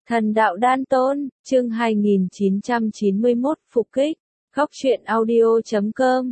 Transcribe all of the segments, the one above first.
Thần đạo đan tôn, chương 2991 phục kích, góc truyện audio.com.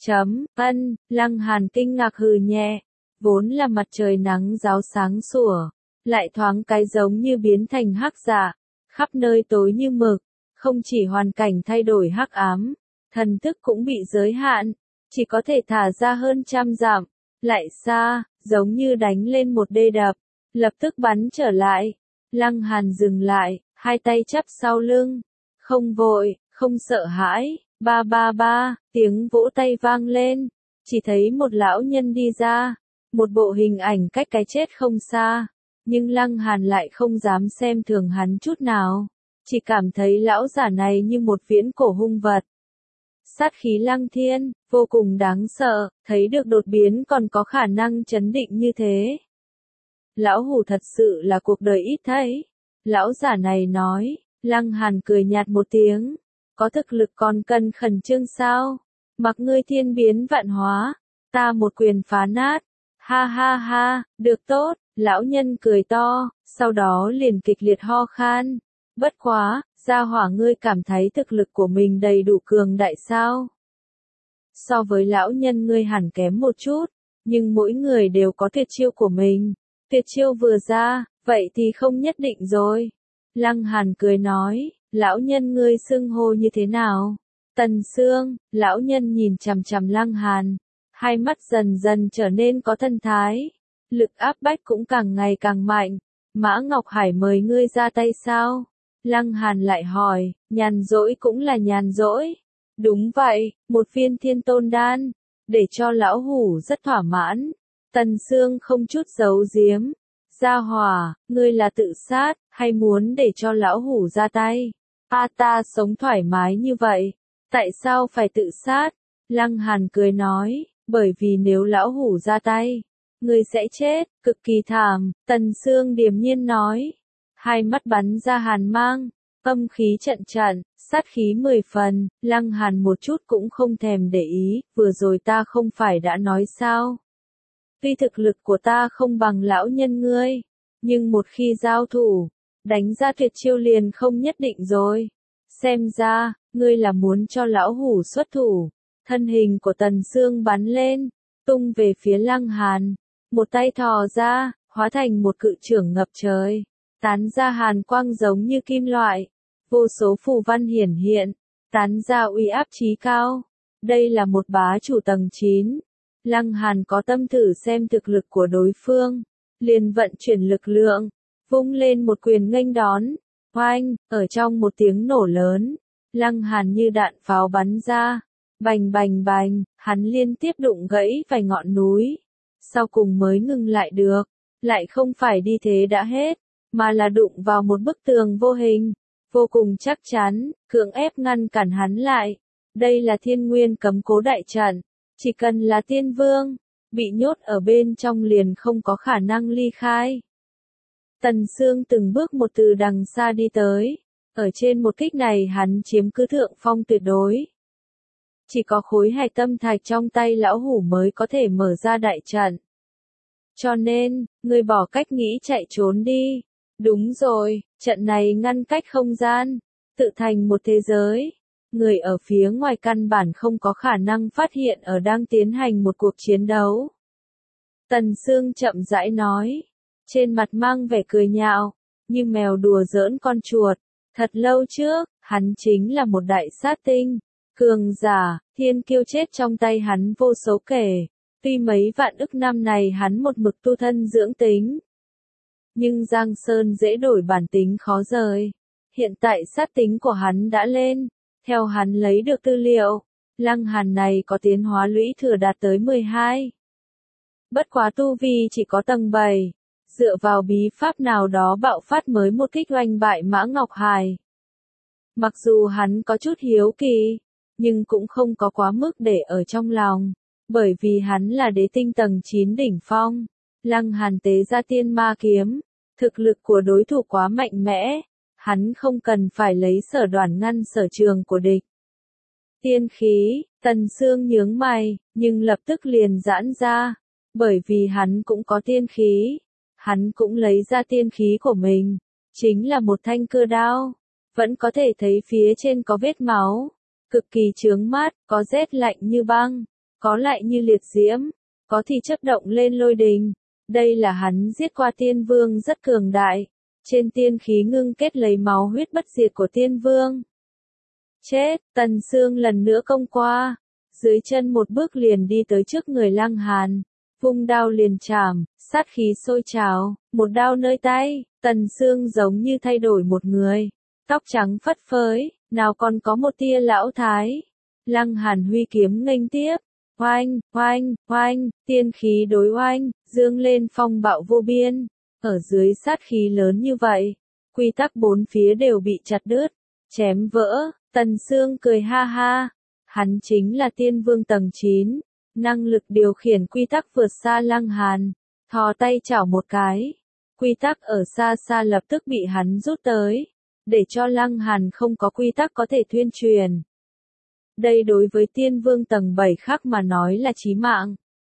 Lăng Hàn kinh ngạc hừ nhẹ, vốn là mặt trời nắng ráo sáng sủa, lại thoáng cái giống như biến thành hắc dạ, khắp nơi tối như mực, không chỉ hoàn cảnh thay đổi hắc ám, thần thức cũng bị giới hạn, chỉ có thể thả ra hơn 100 dặm, lại xa, giống như đánh lên một đê đập, lập tức bắn trở lại. Lăng Hàn dừng lại, hai tay chắp sau lưng, không vội, không sợ hãi, ba ba ba, tiếng vỗ tay vang lên, chỉ thấy một lão nhân đi ra, một bộ hình ảnh cách cái chết không xa, nhưng Lăng Hàn lại không dám xem thường hắn chút nào, chỉ cảm thấy lão giả này như một viễn cổ hung vật. Sát khí lăng thiên, vô cùng đáng sợ, thấy được đột biến còn có khả năng chấn định như thế. Lão hủ thật sự là cuộc đời ít thấy. Lão giả này nói, Lăng Hàn cười nhạt một tiếng. Có thực lực còn cần khẩn trương sao? Mặc ngươi thiên biến vạn hóa, ta một quyền phá nát. Ha ha ha, được tốt, lão nhân cười to, sau đó liền kịch liệt ho khan. Bất quá, gia hỏa ngươi cảm thấy thực lực của mình đầy đủ cường đại sao? So với lão nhân ngươi hẳn kém một chút, nhưng mỗi người đều có tuyệt chiêu của mình. Tuyệt chiêu vừa ra, vậy thì không nhất định rồi. Lăng Hàn cười nói, lão nhân ngươi xưng hô như thế nào? Tần Sương, lão nhân nhìn chằm chằm Lăng Hàn, hai mắt dần dần trở nên có thần thái, lực áp bách cũng càng ngày càng mạnh. Mã Ngọc Hải mời ngươi ra tay sao? Lăng Hàn lại hỏi, nhàn rỗi cũng là nhàn rỗi. Đúng vậy, một viên thiên tôn đan, để cho lão hủ rất thỏa mãn. Tần Sương không chút giấu giếm. Gia hỏa, ngươi là tự sát, hay muốn để cho lão hủ ra tay? Ta sống thoải mái như vậy, tại sao phải tự sát? Lăng Hàn cười nói, bởi vì nếu lão hủ ra tay, ngươi sẽ chết, cực kỳ thảm. Tần Sương điềm nhiên nói, hai mắt bắn ra hàn mang, âm khí trận trận, sát khí 10 phần. Lăng Hàn một chút cũng không thèm để ý, vừa rồi ta không phải đã nói sao? Tuy thực lực của ta không bằng lão nhân ngươi, nhưng một khi giao thủ, đánh ra tuyệt chiêu liền không nhất định rồi. Xem ra, ngươi là muốn cho lão hủ xuất thủ. Thân hình của Tần Sương bắn lên, tung về phía Lăng Hàn, một tay thò ra, hóa thành một cự chưởng ngập trời, tán ra hàn quang giống như kim loại, vô số phù văn hiển hiện, tán ra uy áp chí cao. Đây là một bá chủ tầng 9. Lăng Hàn có tâm thử xem thực lực của đối phương, liền vận chuyển lực lượng, vung lên một quyền nghênh đón. Oanh, ở trong một tiếng nổ lớn, Lăng Hàn như đạn pháo bắn ra, bành bành bành, hắn liên tiếp đụng gãy vài ngọn núi, sau cùng mới ngừng lại được, lại không phải đi thế đã hết, mà là đụng vào một bức tường vô hình, vô cùng chắc chắn, cưỡng ép ngăn cản hắn lại. Đây là Thiên Nguyên cấm cố đại trận. Chỉ cần là tiên vương, bị nhốt ở bên trong liền không có khả năng ly khai. Tần Sương từng bước một từ đằng xa đi tới, ở trên một kích này hắn chiếm cứ thượng phong tuyệt đối. Chỉ có khối hạch tâm thạch trong tay lão hủ mới có thể mở ra đại trận. Cho nên, ngươi bỏ cách nghĩ chạy trốn đi. Đúng rồi, trận này ngăn cách không gian, tự thành một thế giới. Người ở phía ngoài căn bản không có khả năng phát hiện ở đang tiến hành một cuộc chiến đấu. Tần Sương chậm rãi nói, trên mặt mang vẻ cười nhạo, như mèo đùa giỡn con chuột. Thật lâu trước, hắn chính là một đại sát tinh, cường giả, thiên kiêu chết trong tay hắn vô số kể. Tuy mấy vạn ức năm này hắn một mực tu thân dưỡng tính, nhưng Giang Sơn dễ đổi bản tính khó rời. Hiện tại sát tính của hắn đã lên. Theo hắn lấy được tư liệu, Lăng Hàn này có tiến hóa lũy thừa đạt tới 12. Bất quá tu vi chỉ có tầng 7, dựa vào bí pháp nào đó bạo phát mới một kích oanh bại Mã Ngọc Hải. Mặc dù hắn có chút hiếu kỳ, nhưng cũng không có quá mức để ở trong lòng, bởi vì hắn là đế tinh tầng 9 đỉnh phong. Lăng Hàn tế ra tiên ma kiếm, thực lực của đối thủ quá mạnh mẽ. Hắn không cần phải lấy sở đoản ngăn sở trường của địch. Tiên khí, Tần Sương nhướng mày, nhưng lập tức liền giãn ra, bởi vì hắn cũng có tiên khí. Hắn cũng lấy ra tiên khí của mình, chính là một thanh cưa đao. Vẫn có thể thấy phía trên có vết máu. Cực kỳ chướng mắt, có rét lạnh như băng, có lại như liệt diễm, có thì chớp động lên lôi đình. Đây là hắn giết qua tiên vương rất cường đại. Trên tiên khí ngưng kết lấy máu huyết bất diệt của tiên vương. Chết, Tần Sương lần nữa công qua. Dưới chân một bước liền đi tới trước người Lăng Hàn. Vung đao liền chảm, sát khí sôi trào, một đao nơi tay. Tần Sương giống như thay đổi một người. Tóc trắng phất phới, nào còn có một tia lão thái. Lăng Hàn huy kiếm nghênh tiếp. Oanh, oanh, oanh, tiên khí đối oanh, dương lên phong bạo vô biên. Ở dưới sát khí lớn như vậy, quy tắc bốn phía đều bị chặt đứt, chém vỡ. Tần Sương cười ha ha. Hắn chính là tiên vương tầng 9, năng lực điều khiển quy tắc vượt xa Lăng Hàn. Thò tay chảo một cái, quy tắc ở xa xa lập tức bị hắn rút tới, để cho Lăng Hàn không có quy tắc có thể thuyên truyền. Đây đối với tiên vương tầng 7 khác mà nói là chí mạng.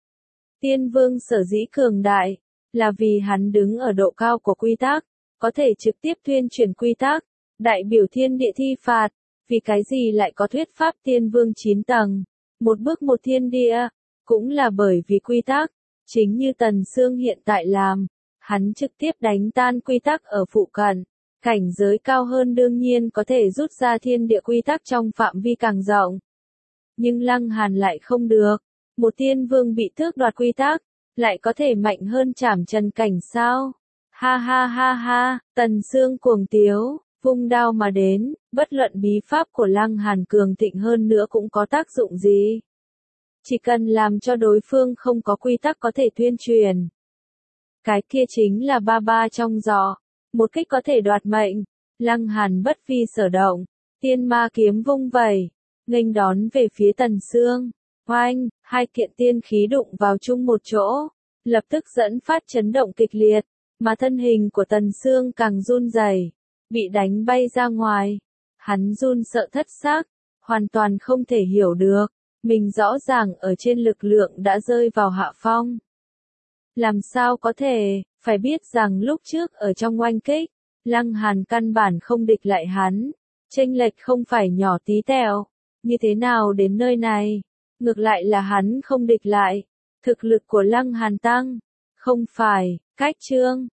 Tiên vương sở dĩ cường đại, là vì hắn đứng ở độ cao của quy tắc, có thể trực tiếp thuyên truyền quy tắc, đại biểu thiên địa thi phạt. Vì cái gì lại có thuyết pháp tiên vương 9 tầng, một bước một thiên địa, cũng là bởi vì quy tắc, chính như Tần Sương hiện tại làm, hắn trực tiếp đánh tan quy tắc ở phụ cận, cảnh giới cao hơn đương nhiên có thể rút ra thiên địa quy tắc trong phạm vi càng rộng. Nhưng Lăng Hàn lại không được, một tiên vương bị tước đoạt quy tắc, lại có thể mạnh hơn Trảm Trần cảnh sao? Ha ha ha ha, Tần Sương cuồng tiếu. Vung đao mà đến, bất luận bí pháp của Lăng Hàn cường thịnh hơn nữa cũng có tác dụng gì. Chỉ cần làm cho đối phương không có quy tắc có thể thuyên truyền. Cái kia chính là ba ba trong giỏ, một kích có thể đoạt mệnh. Lăng Hàn bất vi sở động, tiên ma kiếm vung vẩy, nghênh đón về phía Tần Sương. Oanh, hai kiện tiên khí đụng vào chung một chỗ, lập tức dẫn phát chấn động kịch liệt, mà thân hình của Tần Sương càng run rẩy. Bị đánh bay ra ngoài, hắn run sợ thất xác, hoàn toàn không thể hiểu được, mình rõ ràng ở trên lực lượng đã rơi vào hạ phong. Làm sao có thể, phải biết rằng lúc trước ở trong oanh kích, Lăng Hàn căn bản không địch lại hắn, chênh lệch không phải nhỏ tí tẹo, như thế nào đến nơi này, ngược lại là hắn không địch lại, thực lực của Lăng Hàn tăng, không phải, cách chương.